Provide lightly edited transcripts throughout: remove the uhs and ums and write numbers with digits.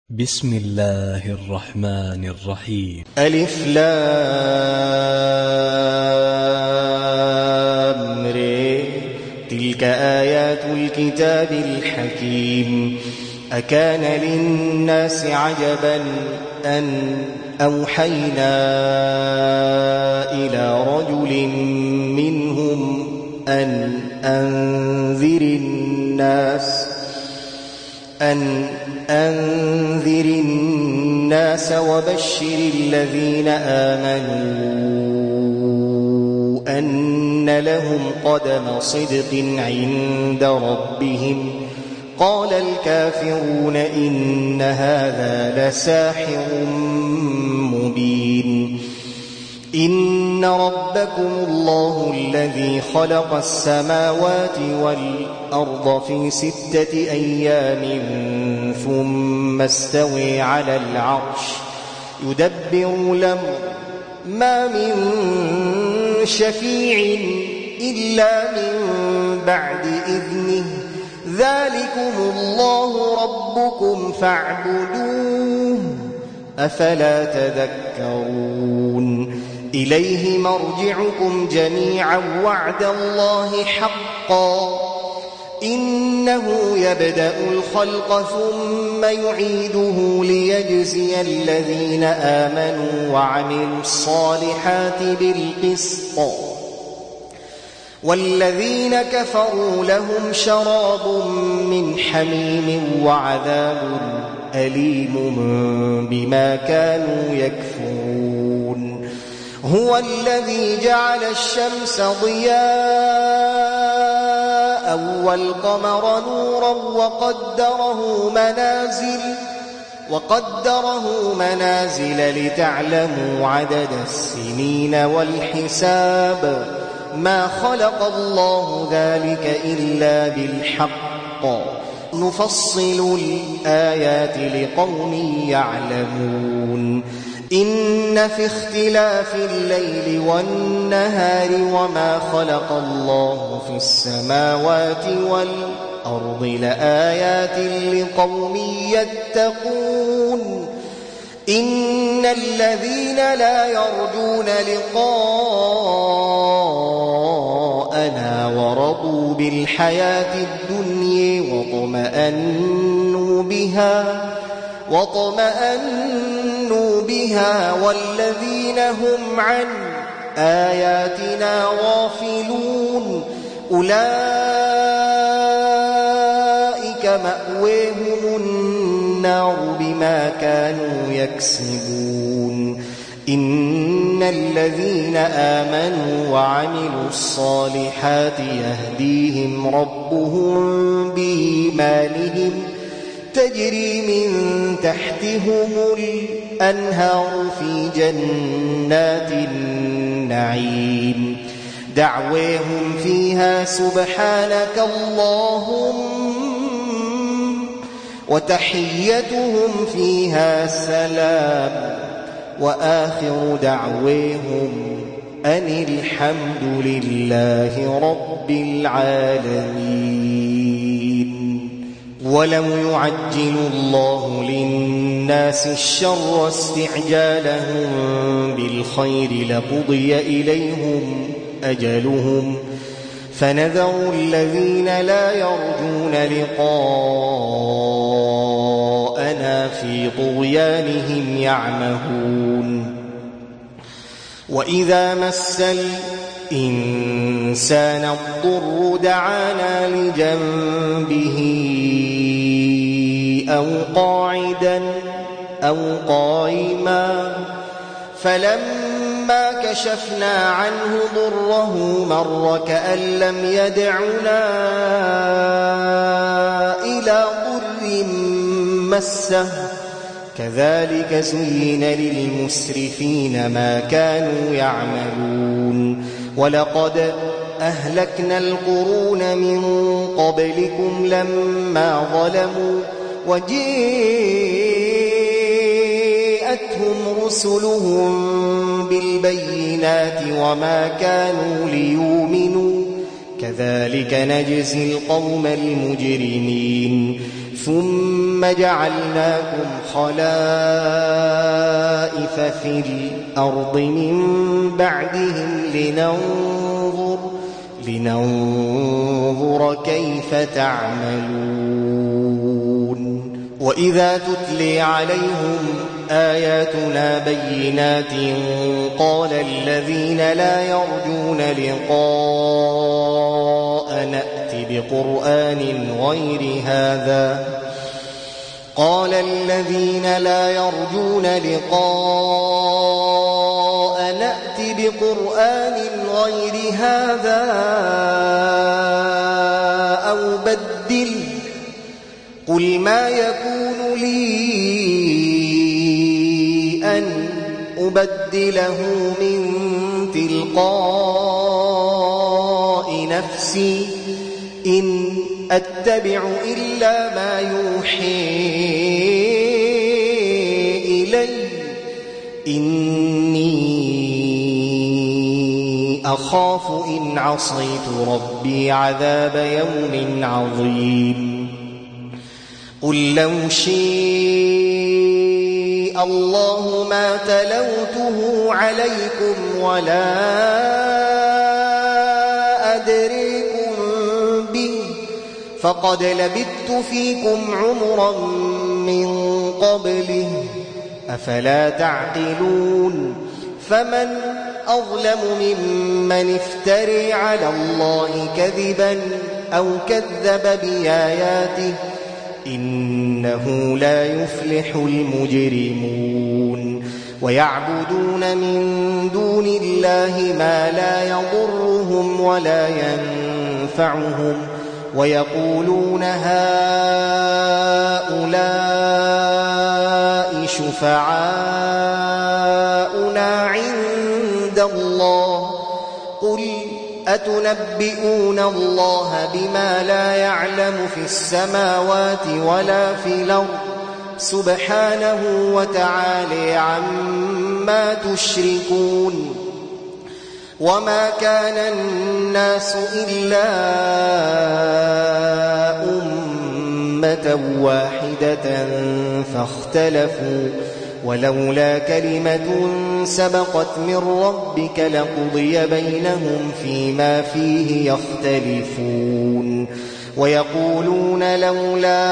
بسم الله الرحمن الرحيم. ألف لام ر. تلك آيات الكتاب الحكيم. أكان للناس عجبا أن أوحينا إلى رجل منهم أن أنذر الناس وبشر الذين آمنوا أن لهم قدم صدق عند ربهم. قال الكافرون إن هذا لساحر مبين. إن ربكم الله الذي خلق السماوات والأرض في 6 أيام ثم استوى على العرش يدبر الأمر ما من شفيع إلا من بعد إذنه ذلكم الله ربكم فاعبدوه أفلا تذكرون. إليه مرجعكم جميعا وعد الله حقا إنه يبدأ الخلق ثم يعيده ليجزي الذين آمنوا وعملوا الصالحات بالقسط والذين كفروا لهم شراب من حميم وعذاب أليم بما كانوا يكفرون. هو الذي جعل الشمس ضياء والقمر نورا وقدره منازل لتعلموا عدد السنين والحساب ما خلق الله ذلك إلا بالحق نفصل الآيات لقوم يعلمون. إن في اختلاف الليل والنهار وما خلق الله في السماوات والأرض لآيات لقوم يتقون. إن الذين لا يرجون لقاءنا ورضوا بالحياة الدنيا واطمأنوا بها والذين هم عن آياتنا غافلون أولئك مأواهم النار بما كانوا يكسبون. إن الذين آمنوا وعملوا الصالحات يهديهم ربهم بإيمانهم تجري من تحتهم الأنهار في جنات النعيم دعواهم فيها سبحانك اللهم وتحيتهم فيها سلام وآخر دعواهم أن الحمد لله رب العالمين. ولو يعجل الله للناس الشر استعجالهم بالخير لقضي إليهم أجلهم فنذر الذين لا يرجون لقاءنا في طغيانهم يعمهون. وإذا مس الإنسان الضر دعانا لجنبه أو قاعدا أو قائما فلما كشفنا عنه ضره مر كأن لم يدعنا إلى ضر مسه كذلك زين للمسرفين ما كانوا يعملون. ولقد أهلكنا القرون من قبلكم لما ظلموا وجاءتهم رسلهم بالبينات وما كانوا ليؤمنوا كذلك نجزي القوم المجرمين. ثم جعلناكم خلائف في الأرض من بعدهم لننظر كيف تعملون وإذا تتلي عليهم آياتنا بينات قال الذين لا يرجون لقاء نأت بقرآن غير هذا أو بدل قل ما يكون لي أن أبدله من تلقاء نفسي إن أتبع إلا ما يوحي إلي إني أخاف إن عصيت ربي عذاب يوم عظيم قل لو شاء الله ما تلوته عليكم ولا أدريكم به فقد لبثت فيكم عمرا من قبله أفلا تعقلون فمن أظلم ممن افتري على الله كذبا أو كذب بآياته إنه لا يفلح المجرمون ويعبدون من دون الله ما لا يضرهم ولا ينفعهم ويقولون هؤلاء شفعاؤنا عند الله قل أتنبئون الله بما لا يعلم في السماوات ولا في الأرض سبحانه وتعالى عما تشركون وما كان الناس إلا أمة واحدة فاختلفوا ولولا كلمة سبقت من ربك لقضي بينهم فيما فيه يختلفون ويقولون لولا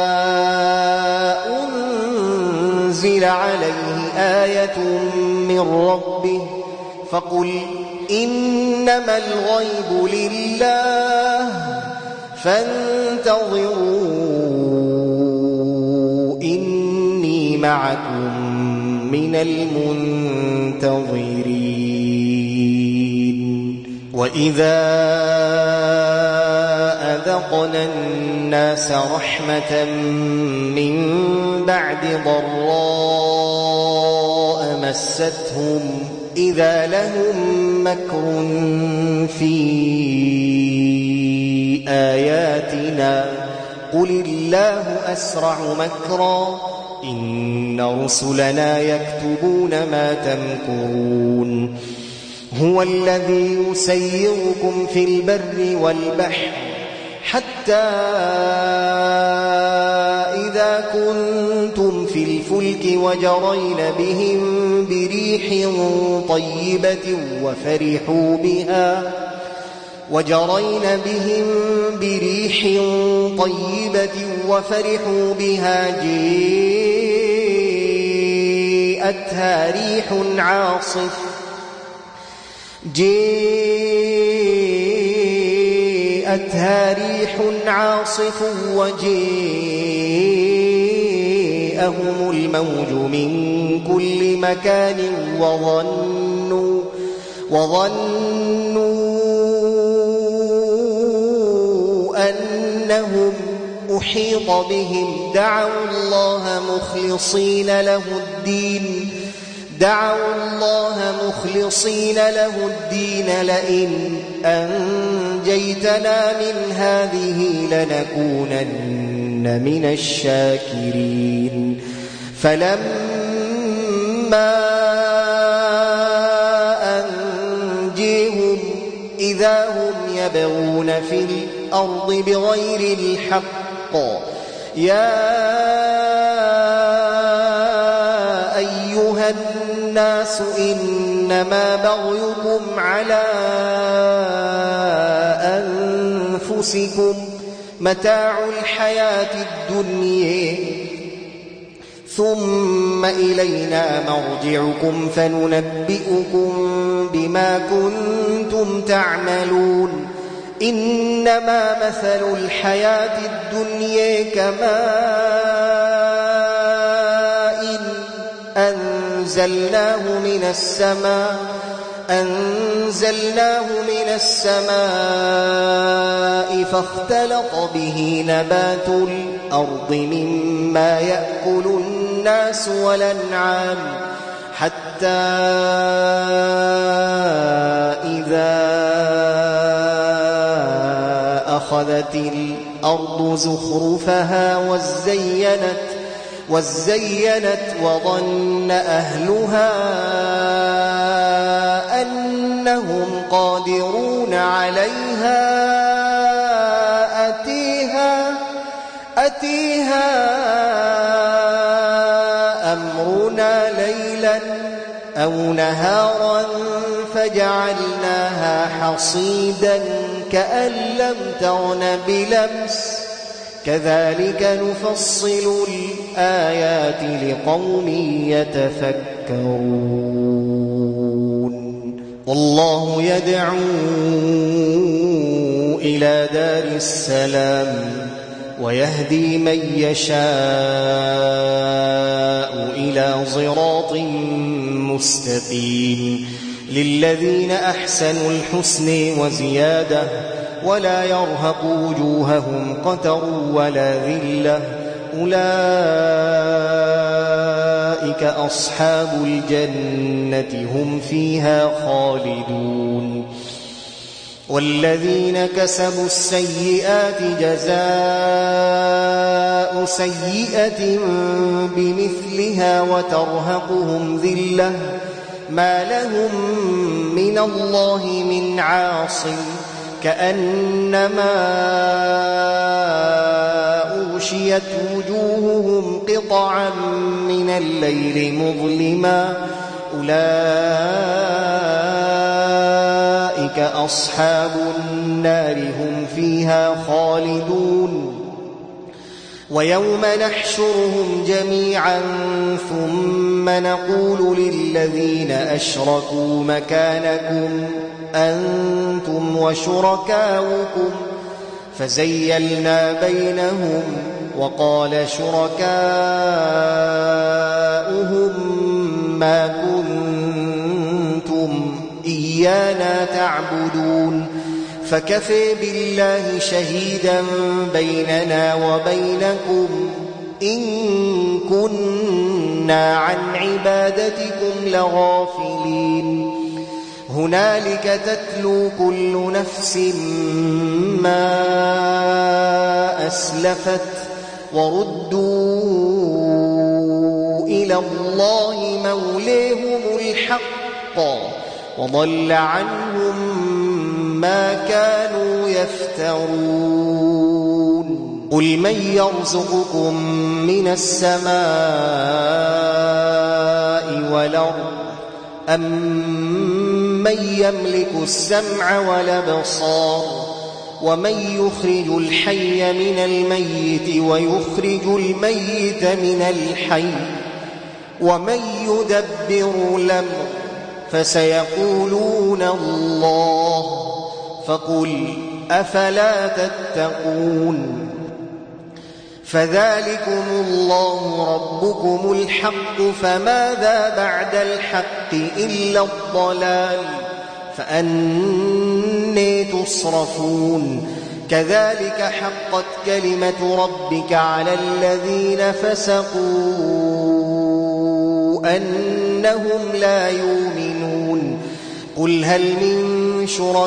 أنزل عليه آية من ربه فقل إنما الغيب لله فانتظروا إني معكم من المنتظرين وإذا أذقنا الناس رحمة من بعد ضراء مستهم إذا لهم مكر في آياتنا قل الله أسرع مكرا إن رسلنا يكتبون ما تمكرون هو الذي يسيركم في البر والبحر حتى إذا كنتم في الفلك وجرين بهم بريح طيبة وفرحوا بها جاءتها ريح عاصف وجاءهم الموج من كل مكان وظنوا أنهم أحيط بهم دعوا الله مخلصين له الدين لئن أنجيتنا من هذه لنكونن من الشاكرين فلما أنجيهم إذا هم يبغون في الأرض بغير الحق يا أيها الناس إنما بغيكم على أنفسكم متاع الحياة الدنيا ثم إلينا مرجعكم فننبئكم بما كنتم تعملون إنما مثل الحياة الدنيا كماء أنزلناه من السماء فاختلط به نبات الأرض مما يأكل الناس والأنعام حتى إذا أخذت الأرض زخرفها وزينت وظن أهلها أنهم قادرون عليها أتيها أمرنا ليلا أو نهارا فجعلناها حصيدا كأن لم تغن بلمس كذلك نفصل الآيات لقوم يتفكرون والله يدعو إلى دار السلام ويهدي من يشاء إلى صراط مستقيم للذين أحسنوا الحسن وزيادة ولا يرهق وجوههم قتر ولا ذلة أولئك أصحاب الجنة هم فيها خالدون والذين كسبوا السيئات جزاء سيئة بمثلها وترهقهم ذلة ما لهم من الله من عاصم كأنما أغشيت وجوههم قطعا من الليل مظلما أولئك أصحاب النار هم فيها خالدون ويوم نحشرهم جميعا ثم نقول للذين أشركوا مكانكم أنتم وشركاؤكم فزيلنا بينهم وقال شركاؤهم ما كنتم إيانا تعبدون فكفى بالله شهيدا بيننا وبينكم إن كنا عن عبادتكم لغافلين هنالك تتلو كل نفس ما أسلفت وردوا إلى الله مولاهم الحق وضل عنهم ما كانوا يفترون قل من يرزقكم من السماء والأرض أمن يملك السمع والأبصار ومن يخرج الحي من الميت ويخرج الميت من الحي ومن يدبر الأمر فسيقولون الله فقل أفلا تتقون فذلكم الله ربكم الحق فماذا بعد الحق إلا الضلال فأنى تصرفون كذلك حقت كلمة ربك على الذين فسقوا أنهم لا يؤمنون قل هل من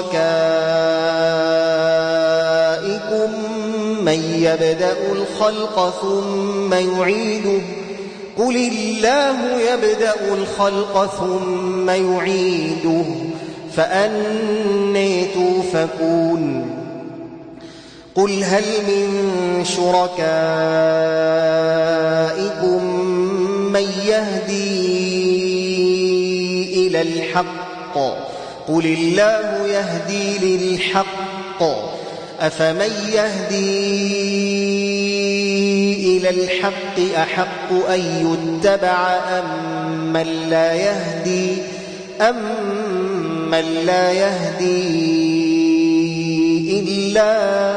شركائكم من يبدأ الخلق ثم يعيده قل الله يبدأ الخلق ثم يعيده فأنى توفكون قل هل من شركائكم من يهدي إلى الحق قل الله يهدي للحق أفمن يهدي إلى الحق أحق أن يتبع أم من لا يهدي إلا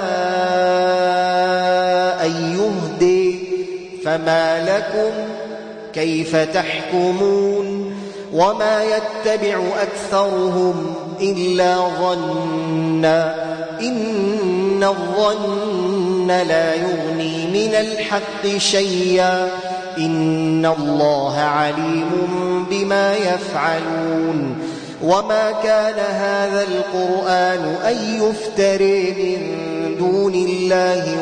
أن يهدي فما لكم كيف تحكمون وما يتبع أكثرهم إلا ظنا إن الظن لا يغني من الحق شيئا إن الله عليم بما يفعلون وما كان هذا القرآن أن يفتري من دون الله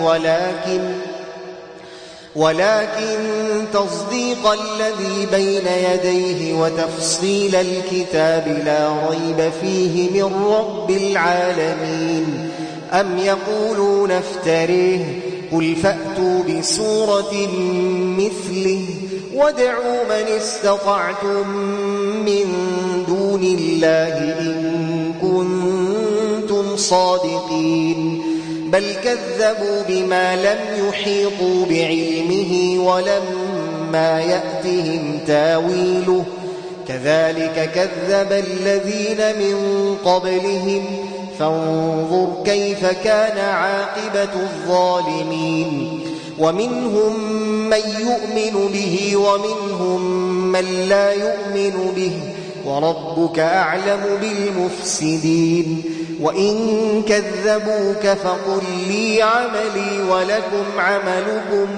ولكن تصديق الذي بين يديه وتفصيل الكتاب لا ريب فيه من رب العالمين أم يقولون افتريه قل فأتوا بسورة مثله وادعوا من استطعتم من دون الله إن كنتم صادقين بل كذبوا بما لم يحيطوا بعلمه ولما يأتهم تاويله كذلك كذب الذين من قبلهم فانظر كيف كان عاقبة الظالمين ومنهم من يؤمن به ومنهم من لا يؤمن به وربك أعلم بالمفسدين وإن كذبوك فقل لي عملي ولكم عملكم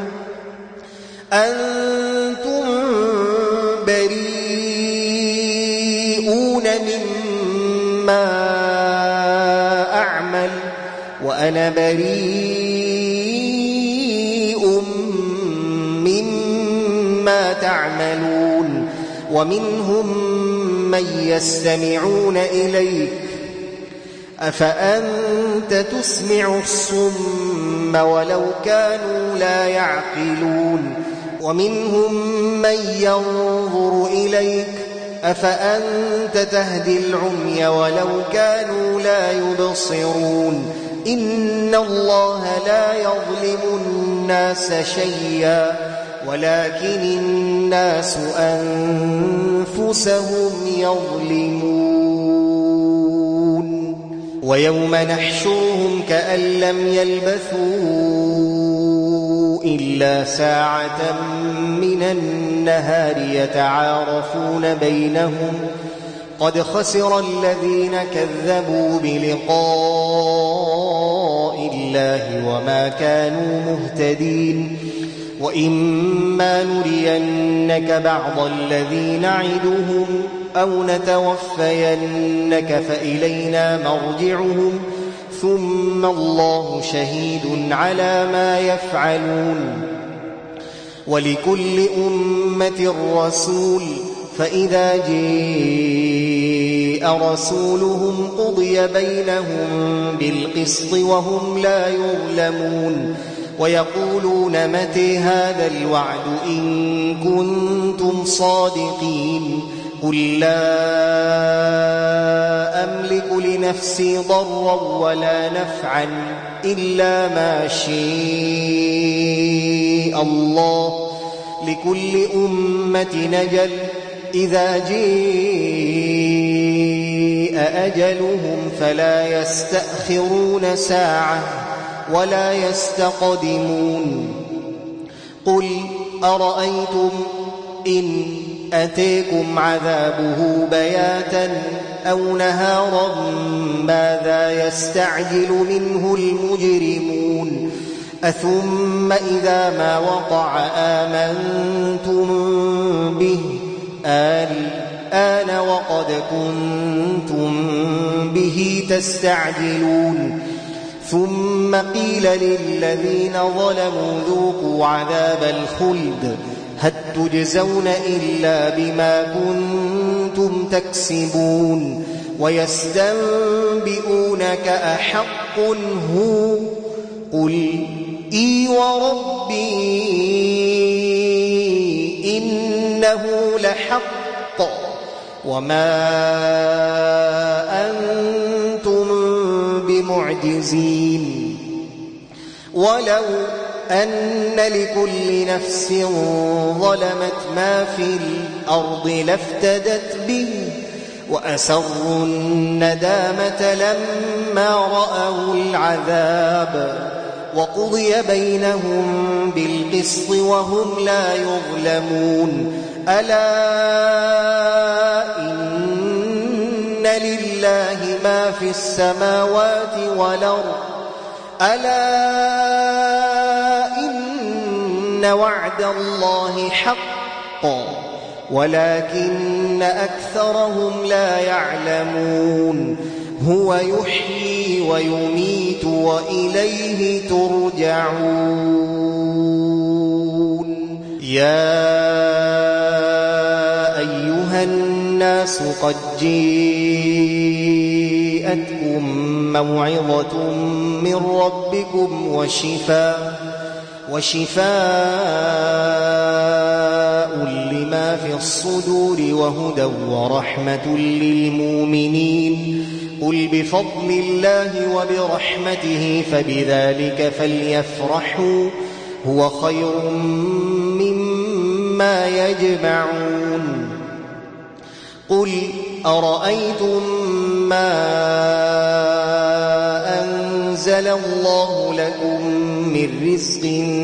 أنتم بريئون مما أعمل وأنا بريء مما تعملون ومنهم من يستمعون إليك أفأنت تسمع الصم ولو كانوا لا يعقلون ومنهم من ينظر إليك أفأنت تهدي العمي ولو كانوا لا يبصرون إن الله لا يظلم الناس شيئا ولكن الناس أنفسهم يظلمون ويوم نحشرهم كأن لم يلبثوا إلا ساعة من النهار يتعارفون بينهم قد خسر الذين كذبوا بلقاء الله وما كانوا مهتدين وإما نرينك بعض الذي نعدهم أو نتوفينك فإلينا مرجعهم ثم الله شهيد على ما يفعلون ولكل أمة رسول فإذا جاء رسولهم قضي بينهم بالقسط وهم لا يظلمون ويقولون متى هذا الوعد إن كنتم صادقين قل لا أملك لنفسي ضرا ولا نفعا إلا ما شاء الله لكل أمة نجل إذا جاء أجلهم فلا يستأخرون ساعة ولا يستقدمون قل أرأيتم إن أتيكم عذابه بياتا أو نهارا ماذا يستعجل منه المجرمون أثم إذا ما وقع آمنتم به الآن وقد كنتم به تستعجلون ثم قيل للذين ظلموا ذوقوا عذاب الخلد هل تجزون إلا بما كنتم تكسبون ويستنبئونك أحق هو قل إي وربي إنه لحق وما أنتم بمعجزين ولو أن لكل نفس ظلمت ما في الأرض لافتدت به وأسروا الندامة لما رأوا العذاب وقضي بينهم بالقسط وهم لا يظلمون ألا إن لله ما في السماوات والأرض ألا إن وعد الله حق ولكن أكثرهم لا يعلمون هو يحيي ويميت وإليه ترجعون يا أيها الناس قد جاءتكم موعظة من ربكم وشفاء لما في الصدور وهدى ورحمة للمؤمنين قل بفضل الله وبرحمته فبذلك فليفرحوا هو خير مما يجمعون قل أرأيتم ما أنزل الله لكم من رزق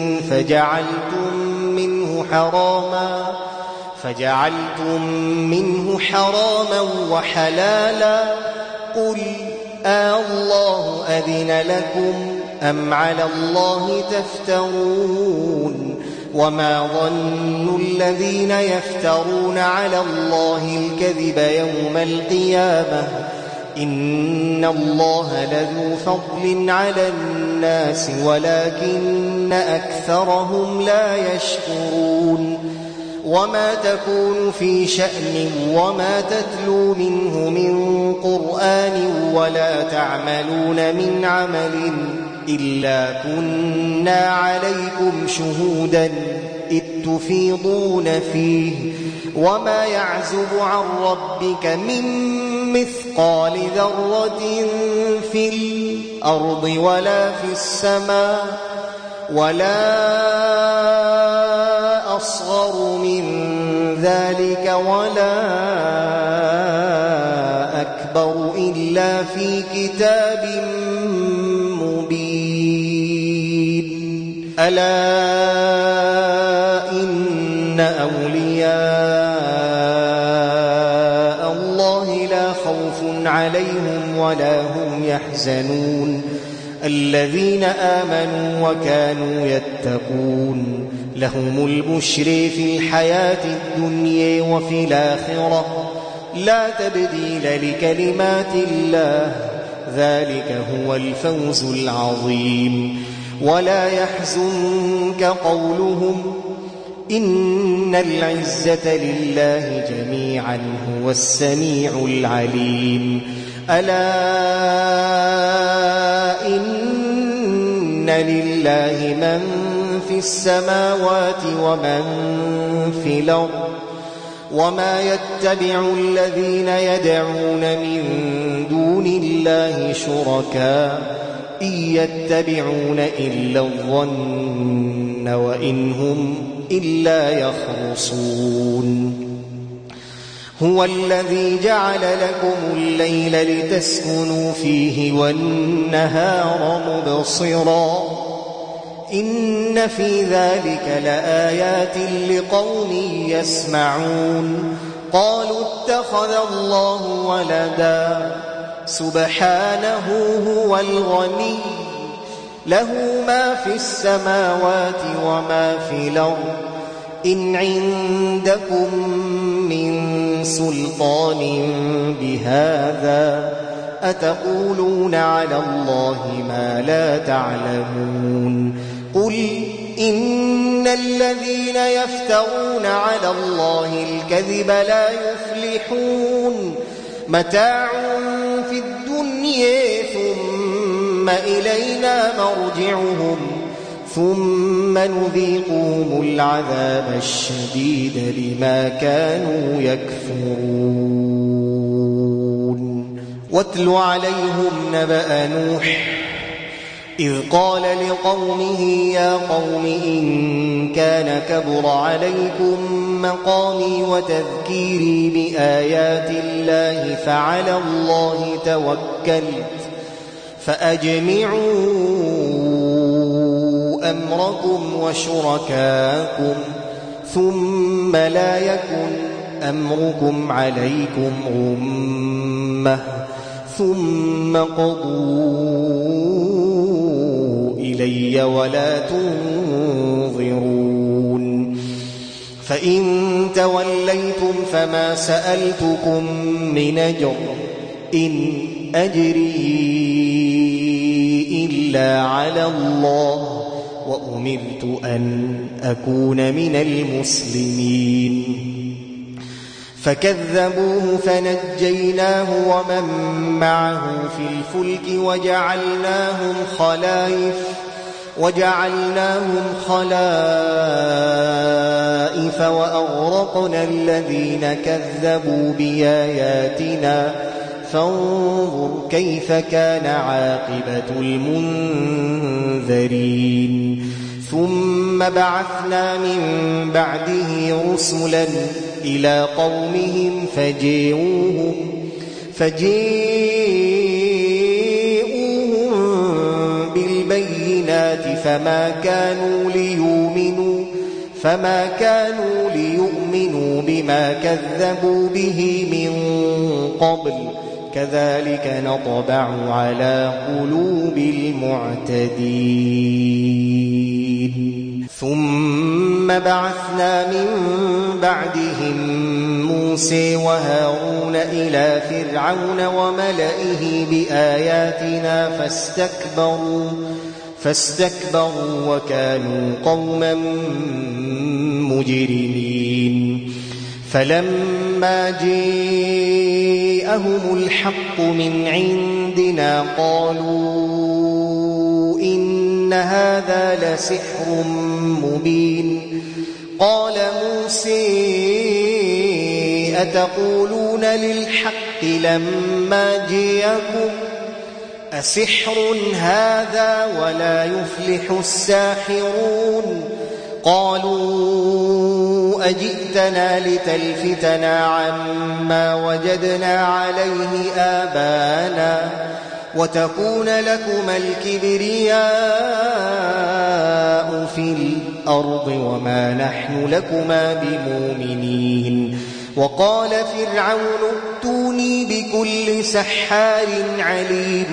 فجعلتم منه حراما وحلالا قل الله أذن لكم أم على الله تفترون وما ظن الذين يفترون على الله الكذب يوم القيامة إن الله لذو فضل على الناس ولكن أكثرهم لا يشكرون وما تكون في شأن وما تتلو منه من قرآن ولا تعملون من عمل إلا كنا عليكم شهودا إذ تفيضون فيه وما يعزب عن ربك من مثقال ذرة في الأرض ولا في السماء ولا أصغر من ذلك ولا أكبر إلا في كتاب مبين ألا إن أولياء الله لا خوف عليهم ولا هم يحزنون الذين آمنوا وكانوا يتقون لهم البشر في الحياة الدنيا وفي الآخرة لا تبديل لكلمات الله ذلك هو الفوز العظيم ولا يحزنك قولهم إن العزة لله جميعا هو السميع العليم ألا إن لله من في السماوات ومن في الأرض وما يتبع الذين يدعون من دون الله شركاء إن يتبعون إلا الظن وإن هم إلا يخرصون هو الذي جعل لكم الليل لتسكنوا فيه والنهار مبصرا إن في ذلك لآيات لقوم يسمعون قالوا اتخذ الله ولدا سبحانه هو الغني له ما في السماوات وما في الأرض إن عندكم من سلطان بهذا أتقولون على الله ما لا تعلمون قل إن الذين يفترون على الله الكذب لا يفلحون متاع في الدنيا ثم ثم إلينا مرجعهم ثم نذيقهم العذاب الشديد بما كانوا يكفرون واتل عليهم نبأ نوح إذ قال لقومه يا قوم إن كان كبر عليكم مقامي وتذكيري بآيات الله فعلى الله توكلت فأجمعوا أمركم وشركاكم ثم لا يكن أمركم عليكم غمة ثم قضوا إلي ولا تنظرون فإن توليتم فما سألتكم من أجر إن أجري إلا على الله وأمرت أن أكون من المسلمين فكذبوه فنجيناه ومن معه في الفلك وجعلناهم خلائف وأغرقنا الذين كذبوا بآياتنا فانظر كيف كان عاقبة المنذرين ثم بعثنا من بعده رسلا إلى قومهم فجيئوهم بالبينات فما كانوا ليؤمنوا بما كذبوا به من قبل كذلك نطبع على قلوب المعتدين ثم بعثنا من بعدهم موسى وهارون إلى فرعون وملئه بآياتنا فاستكبروا وكانوا قوما مجرمين فلما جاءهم الحق من عندنا قالوا إن هذا لسحر مبين قال موسى أتقولون للحق لما جاءكم أسحر هذا ولا يفلح الساحرون قالوا أجئتنا لتلفتنا عما وجدنا عليه آبانا وتكون لكما الكبرياء في الأرض وما نحن لكما بمؤمنين وقال فرعون ائتوني بكل سحار عليم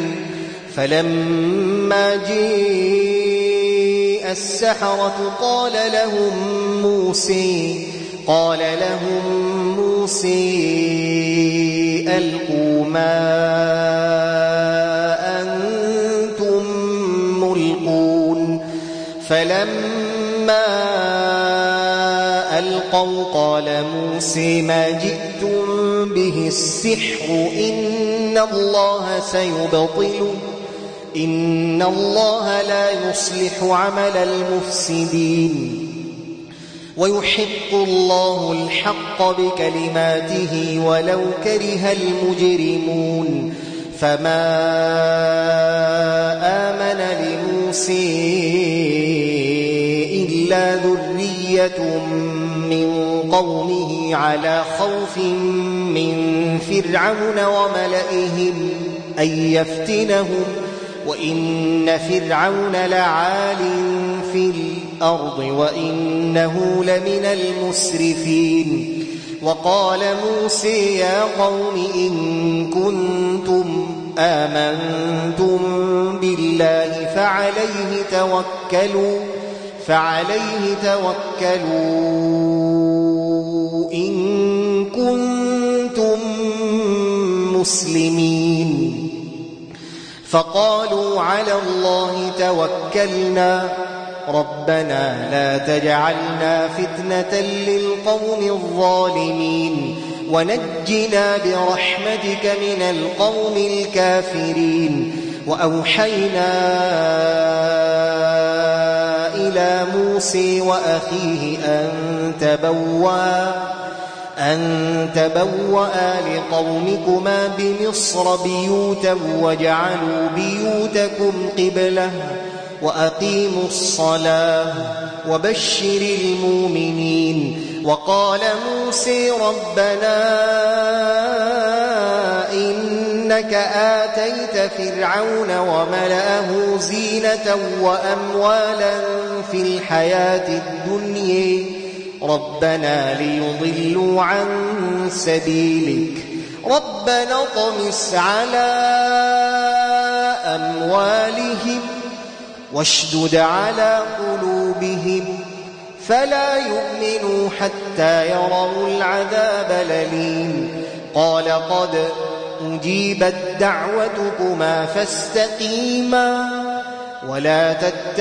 فلما جاء السحرة قال لهم موسى ألقوا ما أنتم ملقون فلما ألقوا قال موسى ما جئتم به السحر إن الله لا يصلح عمل المفسدين ويحق الله الحق بكلماته ولو كره المجرمون فما آمن لموسى إلا ذرية من قومه على خوف من فرعون وملئهم أن يفتنهم وإن فرعون لعال في الأرض وإنه لمن المسرفين وقال موسى يا قوم إن كنتم آمنتم بالله فعليه توكلوا إن كنتم مسلمين فقالوا على الله توكلنا ربنا لا تجعلنا فتنة للقوم الظالمين ونجنا برحمتك من القوم الكافرين وأوحينا إلى موسى وأخيه أن تبوأ لقومكما بمصر بيوتا واجعلوا بيوتكم قبلة وأقيموا الصلاة وبشر المؤمنين. وقال موسى ربنا إنك آتيت فرعون وملأه زينة وأموالا في الحياة الدنيا ربنا ليضلوا عن سبيلك ربنا اطمس على أموالهم واشدد على قلوبهم فلا يؤمنوا حتى يروا العذاب الأليم. قال قد أجيبت دعوتكما فاستقيما ولا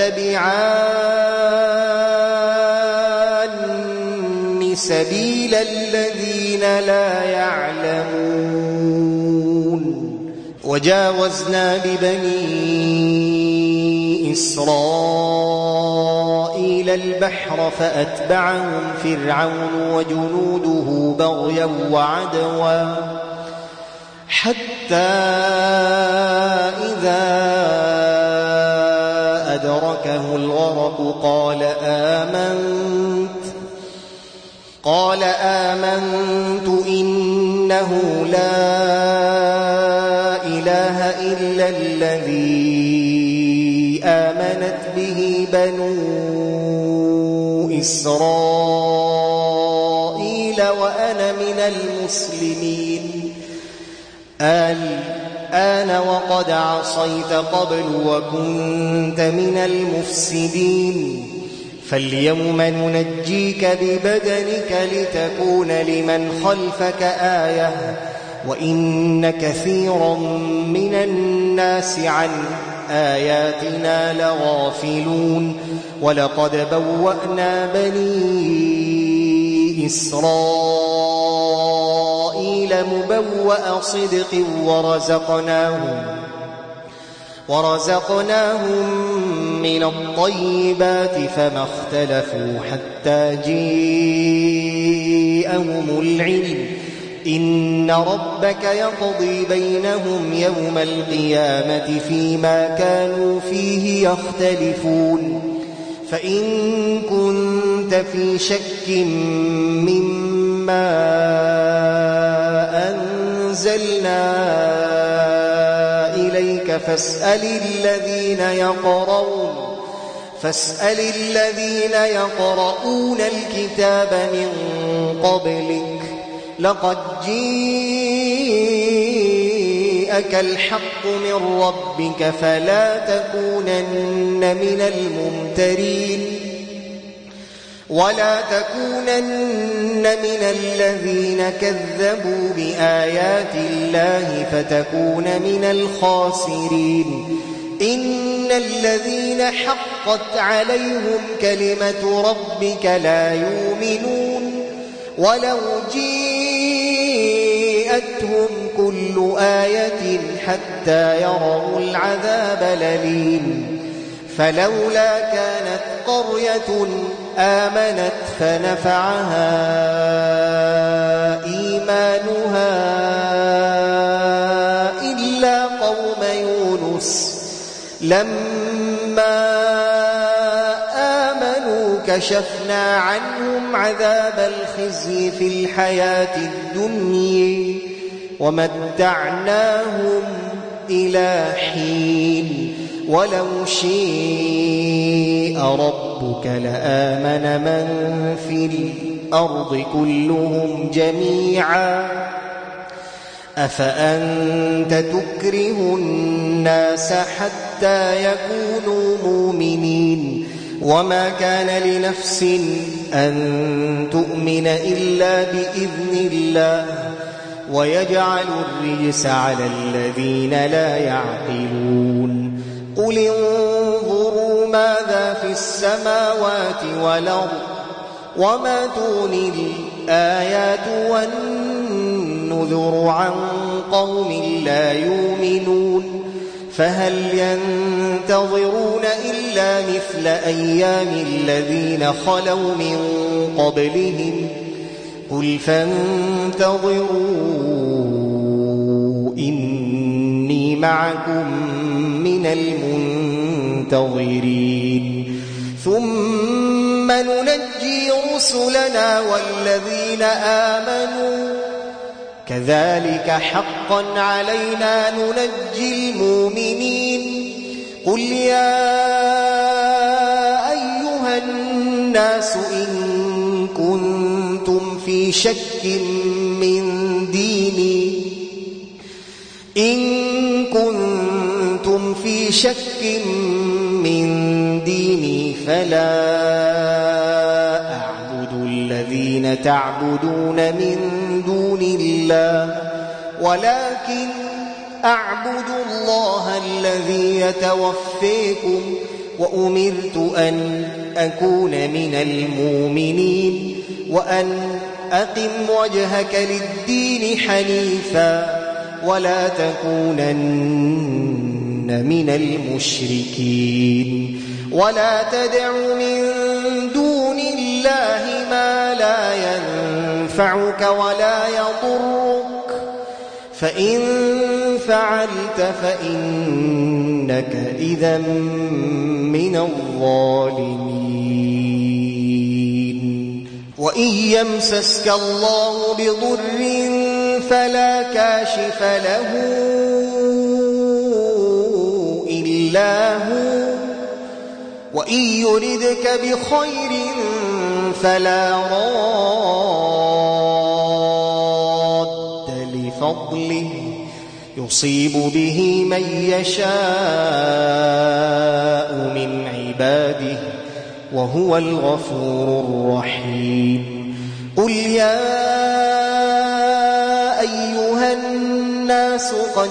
تتبعان سبيل الذين لا يعلمون. وجاوزنا ببني إسرائيل البحر فأتبعهم فرعون وجنوده بغيا وعدوا حتى إذا أدركه الغرق قال آمنت إنه لا إله إلا الذي آمنت به بنو إسرائيل وأنا من المسلمين. الآن وقد عصيت قبل وكنت من المفسدين فاليوم ننجيك ببدنك لتكون لمن خلفك آية وإن كثيرا من الناس عن آياتنا لغافلون. ولقد بوأنا بني إسرائيل مبوأ صدق ورزقناهم من الطيبات فما اختلفوا حتى جاءهم العلم إن ربك يقضي بينهم يوم القيامة فيما كانوا فيه يختلفون. فإن كنت في شك مما أنزلنا إليك فاسأل الذين يقرؤون الكتاب من قبلك لقد جاءك الحق من ربك فلا تكونن من الممترين ولا تكونن من الذين كذبوا بآيات الله فتكون من الخاسرين. إن الذين حقت عليهم كلمة ربك لا يؤمنون ولو جاءتهم كل آية حتى يروا العذاب الأليم. فلولا كانت قرية آمنت فنفعها إيمانها إلا قوم يونس لما آمنوا كشفنا عنهم عذاب الخزي في الحياة الدنيا ومتعناهم إلى حين. ولو شاء ربك لآمن من في الأرض كلهم جميعا أفأنت تكره الناس حتى يكونوا مؤمنين. وما كان لنفس أن تؤمن إلا بإذن الله ويجعل الرجس على الذين لا يعقلون. قل انظروا ماذا في السماوات والأرض وما تغني الآيات والنذر عن قوم لا يؤمنون فهل ينتظرون إلا مثل أيام الذين خلوا من قبلهم قل فانتظروا إني معكم من المنتظرين ثم ننجي رسلنا والذين آمنوا كذلك حقا علينا ننجي المؤمنين قل يا أيها الناس إن كنتم في شك من ديني فلا أعبد الذين تعبدون من دون الله ولكن أعبد الله الذي يتوفيكم وأمرت أن أكون من المؤمنين وأن أقم وجهك للدين حنيفا ولا تكونن من المشركين ولا تدع من دون الله ما لا ينفعك ولا يضرك فإن فعلت فإنك إذا من الظالمين وإن يمسسك الله بضر فلا كاشف له إلا هو وإن يردك بخير فلا راد لفضله يصيب به من يشاء من عباده وهو الغفور الرحيم قل يا أيها الناس قد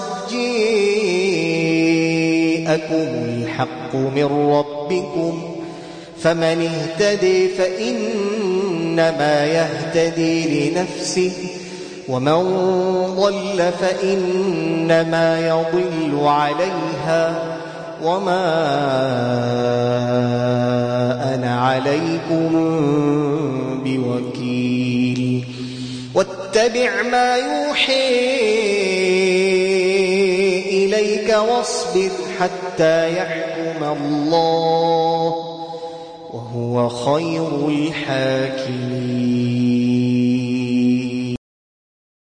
جاءكم الحق من ربكم فمن اهتدي فإنما يهتدي لنفسه ومن ضل فإنما يضل عليها وما أنا عليكم بوكيل واتبع ما يوحي إليك واصبر حتى يحكم الله وهو خير الحاكمين